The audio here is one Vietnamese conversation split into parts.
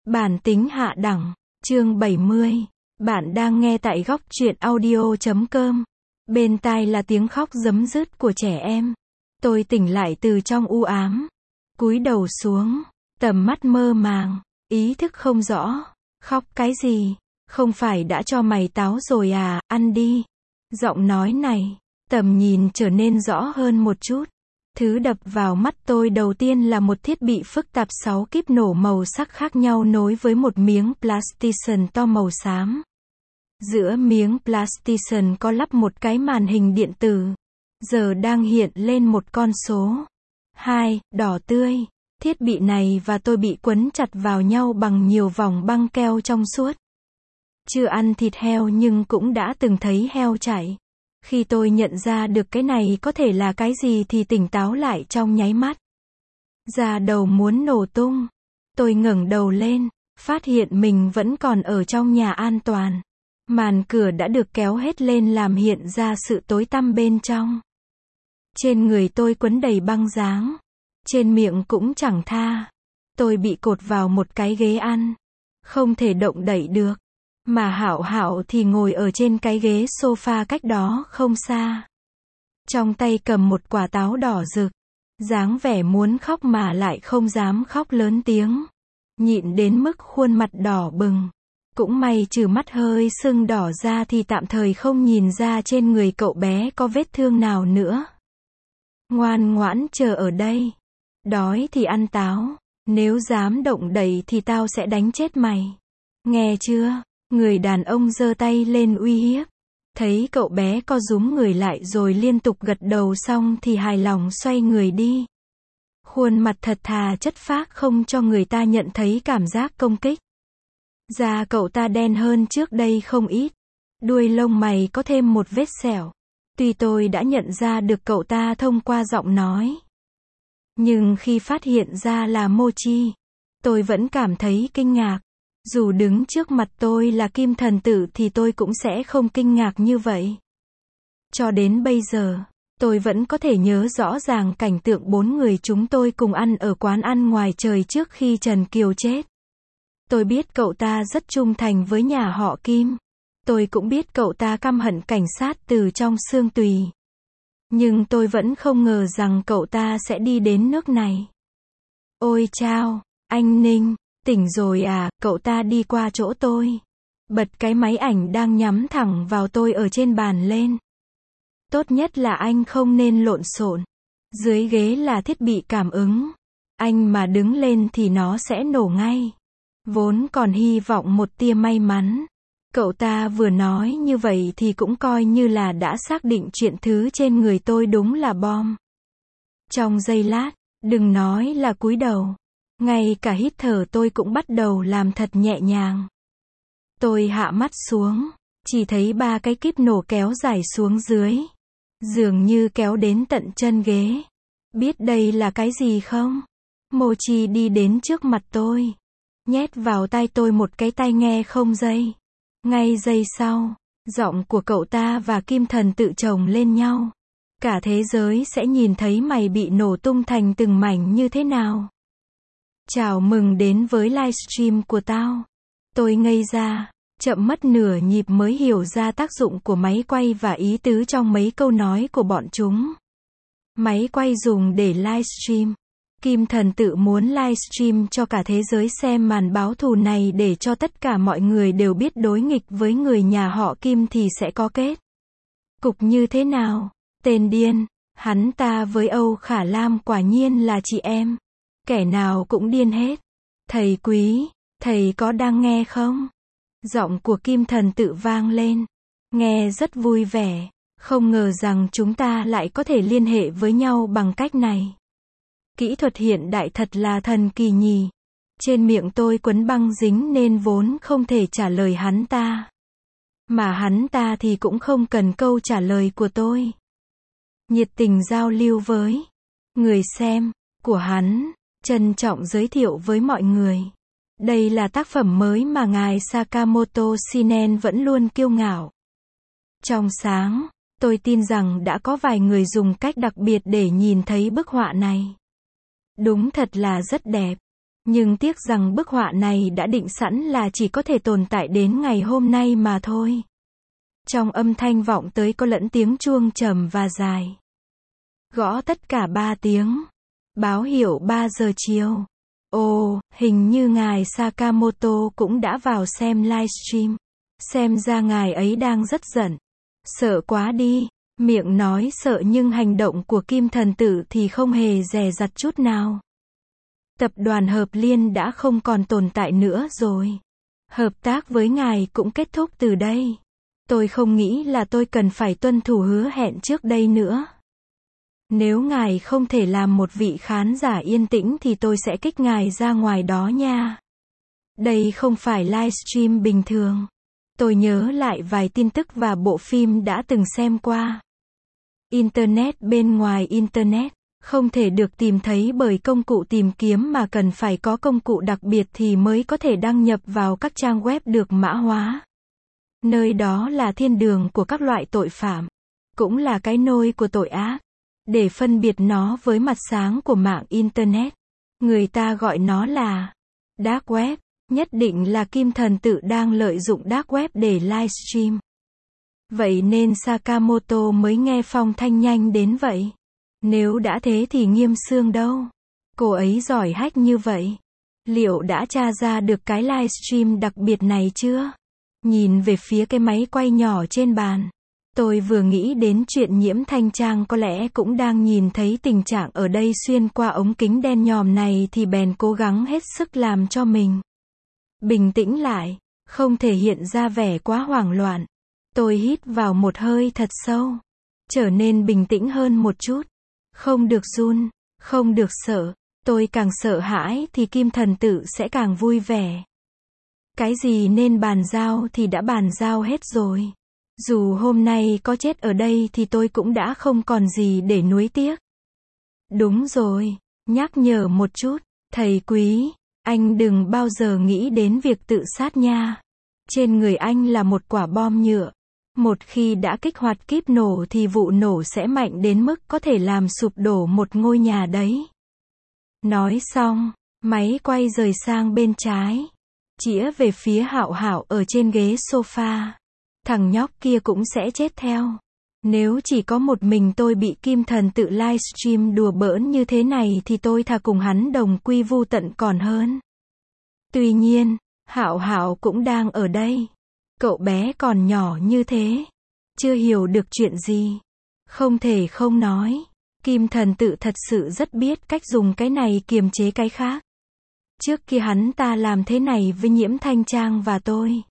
Bản tính hạ đẳng, chương 70. Bạn đang nghe tại góc truyện audio.com. Bên tai là tiếng khóc rấm rứt của trẻ em. Tôi tỉnh lại từ trong u ám. Cúi đầu xuống, tầm mắt mơ màng, ý thức không rõ. Khóc cái gì? Không phải đã cho mày táo rồi à, ăn đi. Giọng nói này, tầm nhìn trở nên rõ hơn một chút. Thứ đập vào mắt tôi đầu tiên là một thiết bị phức tạp 6 kíp nổ màu sắc khác nhau nối với một miếng PlayStation to màu xám. Giữa miếng PlayStation có lắp một cái màn hình điện tử. Giờ đang hiện lên một con số 2, đỏ tươi. Thiết bị này và tôi bị quấn chặt vào nhau bằng nhiều vòng băng keo trong suốt. Chưa ăn thịt heo nhưng cũng đã từng thấy heo chạy. Khi tôi nhận ra được cái này có thể là cái gì thì tỉnh táo lại trong nháy mắt. Da đầu muốn nổ tung. Tôi ngẩng đầu lên, phát hiện mình vẫn còn ở trong nhà an toàn. Màn cửa đã được kéo hết lên làm hiện ra sự tối tăm bên trong. Trên người tôi quấn đầy băng dáng. Trên miệng cũng chẳng tha. Tôi bị cột vào một cái ghế ăn. Không thể động đậy được. Mà Hạo Hạo thì ngồi ở trên cái ghế sofa cách đó không xa. Trong tay cầm một quả táo đỏ rực. Dáng vẻ muốn khóc mà lại không dám khóc lớn tiếng. Nhịn đến mức khuôn mặt đỏ bừng. Cũng may trừ mắt hơi sưng đỏ ra thì tạm thời không nhìn ra trên người cậu bé có vết thương nào nữa. Ngoan ngoãn chờ ở đây. Đói thì ăn táo. Nếu dám động đậy thì tao sẽ đánh chết mày. Nghe chưa? Người đàn ông giơ tay lên uy hiếp. Thấy cậu bé co rúm người lại rồi liên tục gật đầu xong thì hài lòng xoay người đi. Khuôn mặt thật thà chất phác không cho người ta nhận thấy cảm giác công kích. Da cậu ta đen hơn trước đây không ít. Đuôi lông mày có thêm một vết sẹo. Tuy tôi đã nhận ra được cậu ta thông qua giọng nói. Nhưng khi phát hiện ra là Mochi, tôi vẫn cảm thấy kinh ngạc. Dù đứng trước mặt tôi là Kim Thần Tử thì tôi cũng sẽ không kinh ngạc như vậy. Cho đến bây giờ, tôi vẫn có thể nhớ rõ ràng cảnh tượng 4 người chúng tôi cùng ăn ở quán ăn ngoài trời trước khi Trần Kiều chết. Tôi biết cậu ta rất trung thành với nhà họ Kim. Tôi cũng biết cậu ta căm hận cảnh sát từ trong xương tùy. Nhưng tôi vẫn không ngờ rằng cậu ta sẽ đi đến nước này. Ôi chao, anh Ninh. Tỉnh rồi à, cậu ta đi qua chỗ tôi. Bật cái máy ảnh đang nhắm thẳng vào tôi ở trên bàn lên. Tốt nhất là anh không nên lộn xộn. Dưới ghế là thiết bị cảm ứng. Anh mà đứng lên thì nó sẽ nổ ngay. Vốn còn hy vọng một tia may mắn. Cậu ta vừa nói như vậy thì cũng coi như là đã xác định chuyện thứ trên người tôi đúng là bom. Trong giây lát, đừng nói là cúi đầu. Ngay cả hít thở tôi cũng bắt đầu làm thật nhẹ nhàng. Tôi hạ mắt xuống, chỉ thấy 3 cái kíp nổ kéo dài xuống dưới. Dường như kéo đến tận chân ghế. Biết đây là cái gì không? Mochi đi đến trước mặt tôi. Nhét vào tai tôi một cái tai nghe không dây. Ngay giây sau, giọng của cậu ta và Kim Thần Tự chồng lên nhau. Cả thế giới sẽ nhìn thấy mày bị nổ tung thành từng mảnh như thế nào. Chào mừng đến với livestream của tao. Tôi ngây ra, chậm mất nửa nhịp mới hiểu ra tác dụng của máy quay và ý tứ trong mấy câu nói của bọn chúng. Máy quay dùng để livestream. Kim Thần Tự muốn livestream cho cả thế giới xem màn báo thù này để cho tất cả mọi người đều biết đối nghịch với người nhà họ Kim thì sẽ có kết cục như thế nào. Tên điên, hắn ta với Âu Khả Lam quả nhiên là chị em. Kẻ nào cũng điên hết. Thầy quý, thầy có đang nghe không? Giọng của Kim Thần Tự vang lên. Nghe rất vui vẻ. Không ngờ rằng chúng ta lại có thể liên hệ với nhau bằng cách này. Kỹ thuật hiện đại thật là thần kỳ nhỉ. Trên miệng tôi quấn băng dính nên vốn không thể trả lời hắn ta. Mà hắn ta thì cũng không cần câu trả lời của tôi. Nhiệt tình giao lưu với người xem của hắn. Trân trọng giới thiệu với mọi người. Đây là tác phẩm mới mà ngài Sakamoto Shinen vẫn luôn kiêu ngạo. Trong sáng, tôi tin rằng đã có vài người dùng cách đặc biệt để nhìn thấy bức họa này. Đúng thật là rất đẹp. Nhưng tiếc rằng bức họa này đã định sẵn là chỉ có thể tồn tại đến ngày hôm nay mà thôi. Trong âm thanh vọng tới có lẫn tiếng chuông trầm và dài. Gõ tất cả 3 tiếng. Báo hiệu 3 giờ chiều. Ồ, hình như ngài Sakamoto cũng đã vào xem livestream. Xem ra ngài ấy đang rất giận. Sợ quá đi. Miệng nói sợ nhưng hành động của Kim Thần Tử thì không hề dè dặt chút nào. Tập đoàn Hợp Liên đã không còn tồn tại nữa rồi. Hợp tác với ngài cũng kết thúc từ đây. Tôi không nghĩ là tôi cần phải tuân thủ hứa hẹn trước đây nữa. Nếu ngài không thể làm một vị khán giả yên tĩnh thì tôi sẽ kích ngài ra ngoài đó nha. Đây không phải livestream bình thường. Tôi nhớ lại vài tin tức và bộ phim đã từng xem qua. Internet bên ngoài Internet không thể được tìm thấy bởi công cụ tìm kiếm mà cần phải có công cụ đặc biệt thì mới có thể đăng nhập vào các trang web được mã hóa. Nơi đó là thiên đường của các loại tội phạm, cũng là cái nôi của tội ác. Để phân biệt nó với mặt sáng của mạng Internet, người ta gọi nó là Dark Web. Nhất định là Kim Thần Tử đang lợi dụng Dark Web để livestream. Vậy nên Sakamoto mới nghe phong thanh nhanh đến vậy. Nếu đã thế thì Nghiêm Sương đâu? Cô ấy giỏi hack như vậy. Liệu đã tra ra được cái livestream đặc biệt này chưa? Nhìn về phía cái máy quay nhỏ trên bàn. Tôi vừa nghĩ đến chuyện Nhiễm Thanh Trang có lẽ cũng đang nhìn thấy tình trạng ở đây xuyên qua ống kính đen nhòm này thì bèn cố gắng hết sức làm cho mình bình tĩnh lại, không thể hiện ra vẻ quá hoảng loạn. Tôi hít vào một hơi thật sâu, trở nên bình tĩnh hơn một chút. Không được run, không được sợ. Tôi càng sợ hãi thì Kim Thần Tử sẽ càng vui vẻ. Cái gì nên bàn giao thì đã bàn giao hết rồi. Dù hôm nay có chết ở đây thì tôi cũng đã không còn gì để nuối tiếc. Đúng rồi, nhắc nhở một chút, thầy quý, anh đừng bao giờ nghĩ đến việc tự sát nha. Trên người anh là một quả bom nhựa. Một khi đã kích hoạt kíp nổ thì vụ nổ sẽ mạnh đến mức có thể làm sụp đổ một ngôi nhà đấy. Nói xong, máy quay rời sang bên trái, chĩa về phía Hạo Hạo ở trên ghế sofa. Thằng nhóc kia cũng sẽ chết theo. Nếu chỉ có một mình tôi bị Kim Thần Tự livestream đùa bỡn như thế này thì tôi thà cùng hắn đồng quy vu tận còn hơn. Tuy nhiên, Hạo Hạo cũng đang ở đây. Cậu bé còn nhỏ như thế, chưa hiểu được chuyện gì. Không thể không nói, Kim Thần Tự thật sự rất biết cách dùng cái này kiềm chế cái khác. Trước kia hắn ta làm thế này với Nhiễm Thanh Trang và tôi.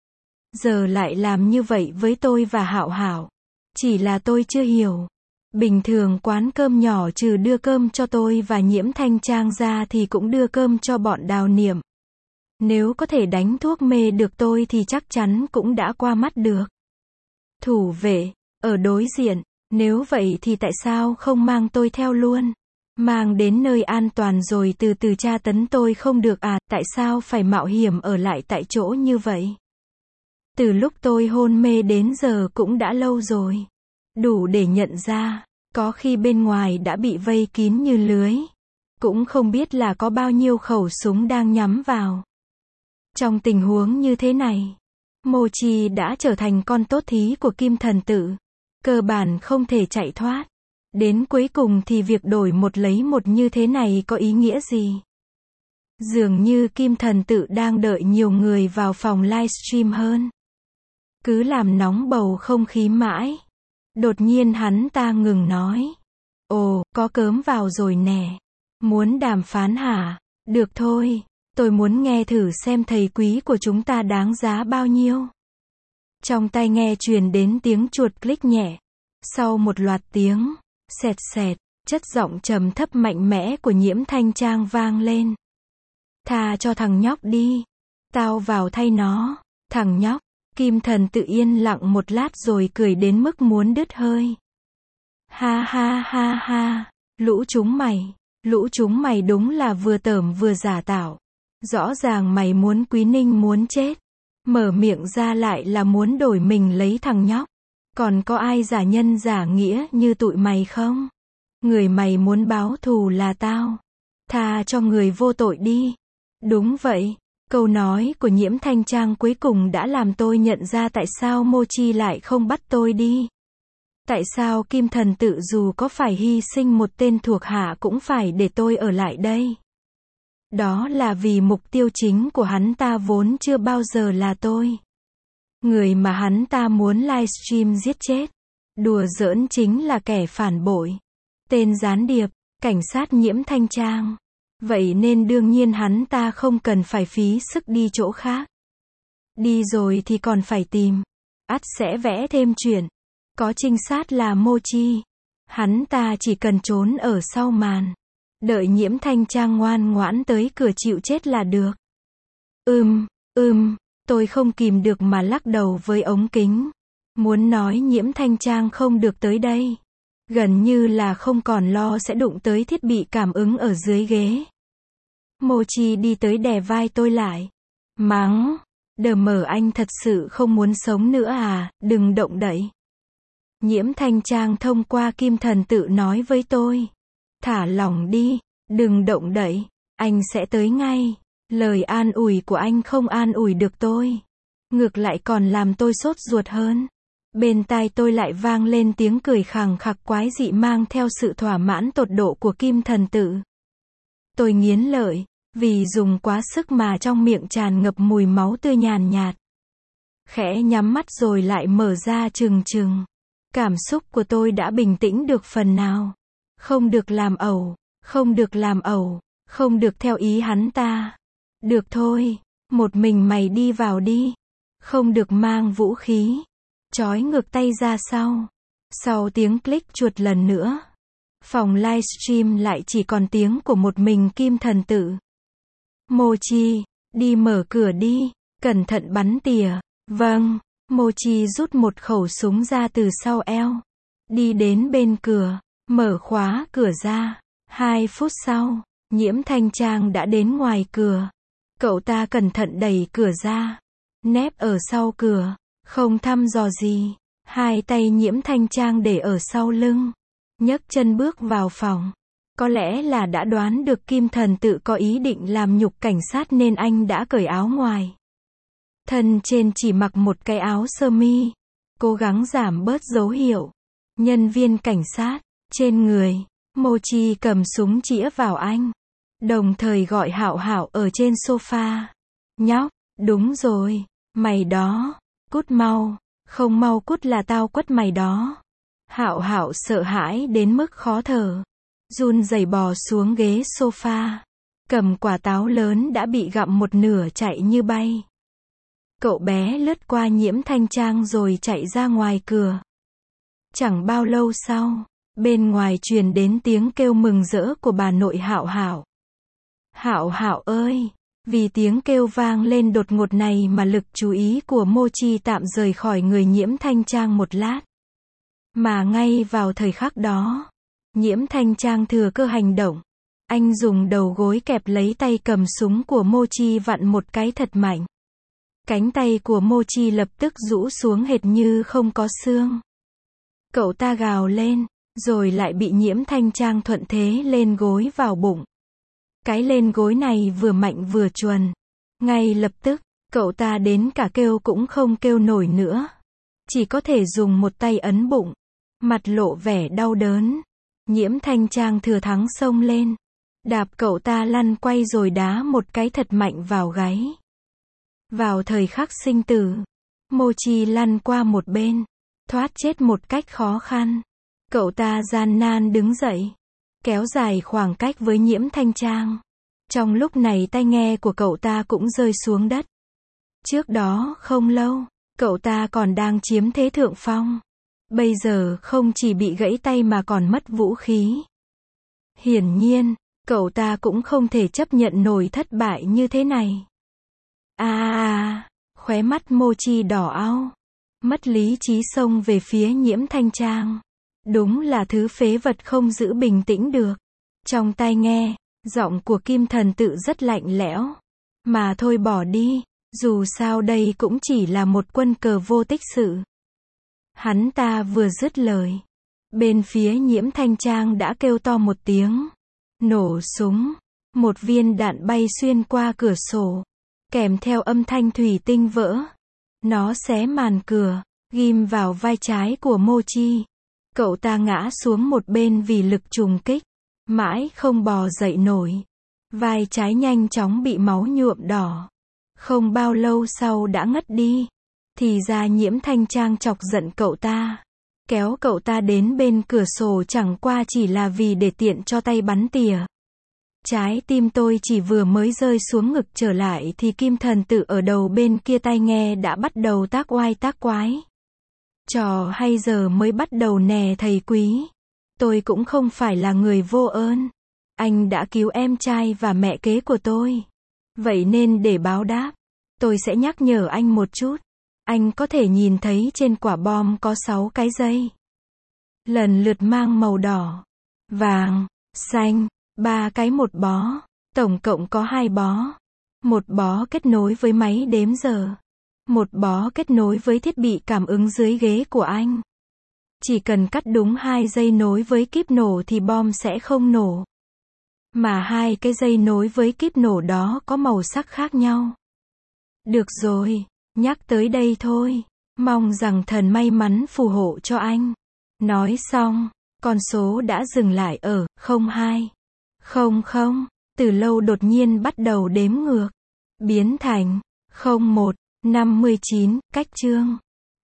Giờ lại làm như vậy với tôi và Hạo Hạo. Chỉ là tôi chưa hiểu. Bình thường quán cơm nhỏ trừ đưa cơm cho tôi và Nhiễm Thanh Trang ra thì cũng đưa cơm cho bọn Đào Niệm. Nếu có thể đánh thuốc mê được tôi thì chắc chắn cũng đã qua mắt được. Thủ vệ, ở đối diện, nếu vậy thì tại sao không mang tôi theo luôn? Mang đến nơi an toàn rồi từ từ tra tấn tôi không được à? Tại sao phải mạo hiểm ở lại tại chỗ như vậy? Từ lúc tôi hôn mê đến giờ cũng đã lâu rồi. Đủ để nhận ra, có khi bên ngoài đã bị vây kín như lưới. Cũng không biết là có bao nhiêu khẩu súng đang nhắm vào. Trong tình huống như thế này, Mochi đã trở thành con tốt thí của Kim Thần Tử. Cơ bản không thể chạy thoát. Đến cuối cùng thì việc đổi một lấy một như thế này có ý nghĩa gì? Dường như Kim Thần Tử đang đợi nhiều người vào phòng livestream hơn. Cứ làm nóng bầu không khí mãi. Đột nhiên hắn ta ngừng nói. Ồ, có cớm vào rồi nè. Muốn đàm phán hả? Được thôi. Tôi muốn nghe thử xem thầy quý của chúng ta đáng giá bao nhiêu. Trong tai nghe truyền đến tiếng chuột click nhẹ. Sau một loạt tiếng, xẹt xẹt, chất giọng trầm thấp mạnh mẽ của Nhiễm Thanh Trang vang lên. Tha cho thằng nhóc đi. Tao vào thay nó. Thằng nhóc. Kim Thần Tự yên lặng một lát rồi cười đến mức muốn đứt hơi. Ha ha ha ha. Lũ chúng mày đúng là vừa tởm vừa giả tạo. Rõ ràng mày muốn Quý Ninh muốn chết. Mở miệng ra lại là muốn đổi mình lấy thằng nhóc. Còn có ai giả nhân giả nghĩa như tụi mày không? Người mày muốn báo thù là tao. Tha cho người vô tội đi. Đúng vậy. Câu nói của Nhiễm Thanh Trang cuối cùng đã làm tôi nhận ra tại sao Mochi lại không bắt tôi đi. Tại sao Kim Thần Tự dù có phải hy sinh một tên thuộc hạ cũng phải để tôi ở lại đây. Đó là vì mục tiêu chính của hắn ta vốn chưa bao giờ là tôi. Người mà hắn ta muốn livestream giết chết. Đùa giỡn chính là kẻ phản bội. Tên gián điệp, cảnh sát Nhiễm Thanh Trang. Vậy nên đương nhiên hắn ta không cần phải phí sức đi chỗ khác. Đi rồi thì còn phải tìm. Ắt sẽ vẽ thêm chuyện. Có trinh sát là Mochi. Hắn ta chỉ cần trốn ở sau màn. Đợi Nhiễm Thanh Trang ngoan ngoãn tới cửa chịu chết là được. Tôi không kìm được mà lắc đầu với ống kính. Muốn nói Nhiễm Thanh Trang không được tới đây. Gần như là không còn lo sẽ đụng tới thiết bị cảm ứng ở dưới ghế. Mochi đi tới đè vai tôi lại. Mắng. Đờ mờ anh thật sự không muốn sống nữa à, đừng động đậy. Nhiễm Thanh Trang thông qua Kim Thần Tự nói với tôi. Thả lỏng đi, đừng động đậy, anh sẽ tới ngay. Lời an ủi của anh không an ủi được tôi. Ngược lại còn làm tôi sốt ruột hơn. Bên tai tôi lại vang lên tiếng cười khằng khặc quái dị mang theo sự thỏa mãn tột độ của Kim Thần Tự. Tôi nghiến lợi, vì dùng quá sức mà trong miệng tràn ngập mùi máu tươi nhàn nhạt. Khẽ nhắm mắt rồi lại mở ra trừng trừng. Cảm xúc của tôi đã bình tĩnh được phần nào. Không được làm ẩu, không được làm ẩu, không được theo ý hắn ta. Được thôi, một mình mày đi vào đi. Không được mang vũ khí. Trói ngược tay ra sau. Sau tiếng click chuột lần nữa. Phòng livestream lại chỉ còn tiếng của một mình Kim Thần Tự. Mochi, đi mở cửa đi, cẩn thận bắn tỉa. Vâng, Mochi rút một khẩu súng ra từ sau eo. Đi đến bên cửa, mở khóa cửa ra. 2 phút sau, Nhiễm Thanh Trang đã đến ngoài cửa. Cậu ta cẩn thận đẩy cửa ra. Nép ở sau cửa, không thăm dò gì. 2 tay Nhiễm Thanh Trang để ở sau lưng. Nhấc chân bước vào phòng. Có lẽ là đã đoán được Kim Thần Tự có ý định làm nhục cảnh sát nên anh đã cởi áo ngoài. Thân trên chỉ mặc một cái áo sơ mi. Cố gắng giảm bớt dấu hiệu. Nhân viên cảnh sát, trên người, Mochi cầm súng chĩa vào anh. Đồng thời gọi Hạo Hạo ở trên sofa. Nhóc, đúng rồi, mày đó, cút mau, không mau cút là tao quất mày đó. Hạo Hạo sợ hãi đến mức khó thở. Run rẩy bò xuống ghế sofa. Cầm quả táo lớn đã bị gặm một nửa chạy như bay. Cậu bé lướt qua Nhiễm Thanh Trang rồi chạy ra ngoài cửa. Chẳng bao lâu sau, bên ngoài truyền đến tiếng kêu mừng rỡ của bà nội Hạo Hạo. Hạo Hạo ơi! Vì tiếng kêu vang lên đột ngột này mà lực chú ý của Mochi tạm rời khỏi người Nhiễm Thanh Trang một lát. Mà ngay vào thời khắc đó, Nhiễm Thanh Trang thừa cơ hành động. Anh dùng đầu gối kẹp lấy tay cầm súng của Mochi vặn một cái thật mạnh. Cánh tay của Mochi lập tức rũ xuống hệt như không có xương. Cậu ta gào lên, rồi lại bị Nhiễm Thanh Trang thuận thế lên gối vào bụng. Cái lên gối này vừa mạnh vừa chuẩn. Ngay lập tức, cậu ta đến cả kêu cũng không kêu nổi nữa. Chỉ có thể dùng một tay ấn bụng. Mặt lộ vẻ đau đớn. Nhiễm Thanh Trang thừa thắng xông lên. Đạp cậu ta lăn quay rồi đá một cái thật mạnh vào gáy. Vào thời khắc sinh tử, Mochi lăn qua một bên. Thoát chết một cách khó khăn. Cậu ta gian nan đứng dậy. Kéo dài khoảng cách với Nhiễm Thanh Trang. Trong lúc này tai nghe của cậu ta cũng rơi xuống đất. Trước đó không lâu, cậu ta còn đang chiếm thế thượng phong. Bây giờ không chỉ bị gãy tay mà còn mất vũ khí. Hiển nhiên, cậu ta cũng không thể chấp nhận nổi thất bại như thế này. Khóe mắt Mochi đỏ ao. Mất lý trí xông về phía Nhiễm Thanh Trang. Đúng là thứ phế vật không giữ bình tĩnh được. Trong tai nghe, giọng của Kim Thần Tự rất lạnh lẽo. Mà thôi bỏ đi, dù sao đây cũng chỉ là một quân cờ vô tích sự. Hắn ta vừa dứt lời. Bên phía Nhiễm Thanh Trang đã kêu to một tiếng. Nổ súng. Một viên đạn bay xuyên qua cửa sổ, kèm theo âm thanh thủy tinh vỡ. Nó xé màn cửa, ghim vào vai trái của Mochi. Cậu ta ngã xuống một bên vì lực trùng kích, mãi không bò dậy nổi. Vai trái nhanh chóng bị máu nhuộm đỏ. Không bao lâu sau đã ngất đi. Thì ra Nhiễm Thanh Trang chọc giận cậu ta, kéo cậu ta đến bên cửa sổ chẳng qua chỉ là vì để tiện cho tay bắn tỉa. Trái tim tôi chỉ vừa mới rơi xuống ngực trở lại thì Kim Thần Tử ở đầu bên kia tai nghe đã bắt đầu tác oai tác quái. Trò hay giờ mới bắt đầu nè thầy quý. Tôi cũng không phải là người vô ơn. Anh đã cứu em trai và mẹ kế của tôi. Vậy nên để báo đáp, tôi sẽ nhắc nhở anh một chút. Anh có thể nhìn thấy trên quả bom có 6 cái dây. Lần lượt mang màu đỏ, vàng, xanh, 3 cái một bó. Tổng cộng có 2 bó. Một bó kết nối với máy đếm giờ. Một bó kết nối với thiết bị cảm ứng dưới ghế của anh. Chỉ cần cắt đúng 2 dây nối với kíp nổ thì bom sẽ không nổ. Mà 2 cái dây nối với kíp nổ đó có màu sắc khác nhau. Được rồi, nhắc tới đây thôi. Mong rằng thần may mắn phù hộ cho anh. Nói xong, con số đã dừng lại ở 02. 00. Từ lâu đột nhiên bắt đầu đếm ngược. Biến thành 01. 59. Cách chương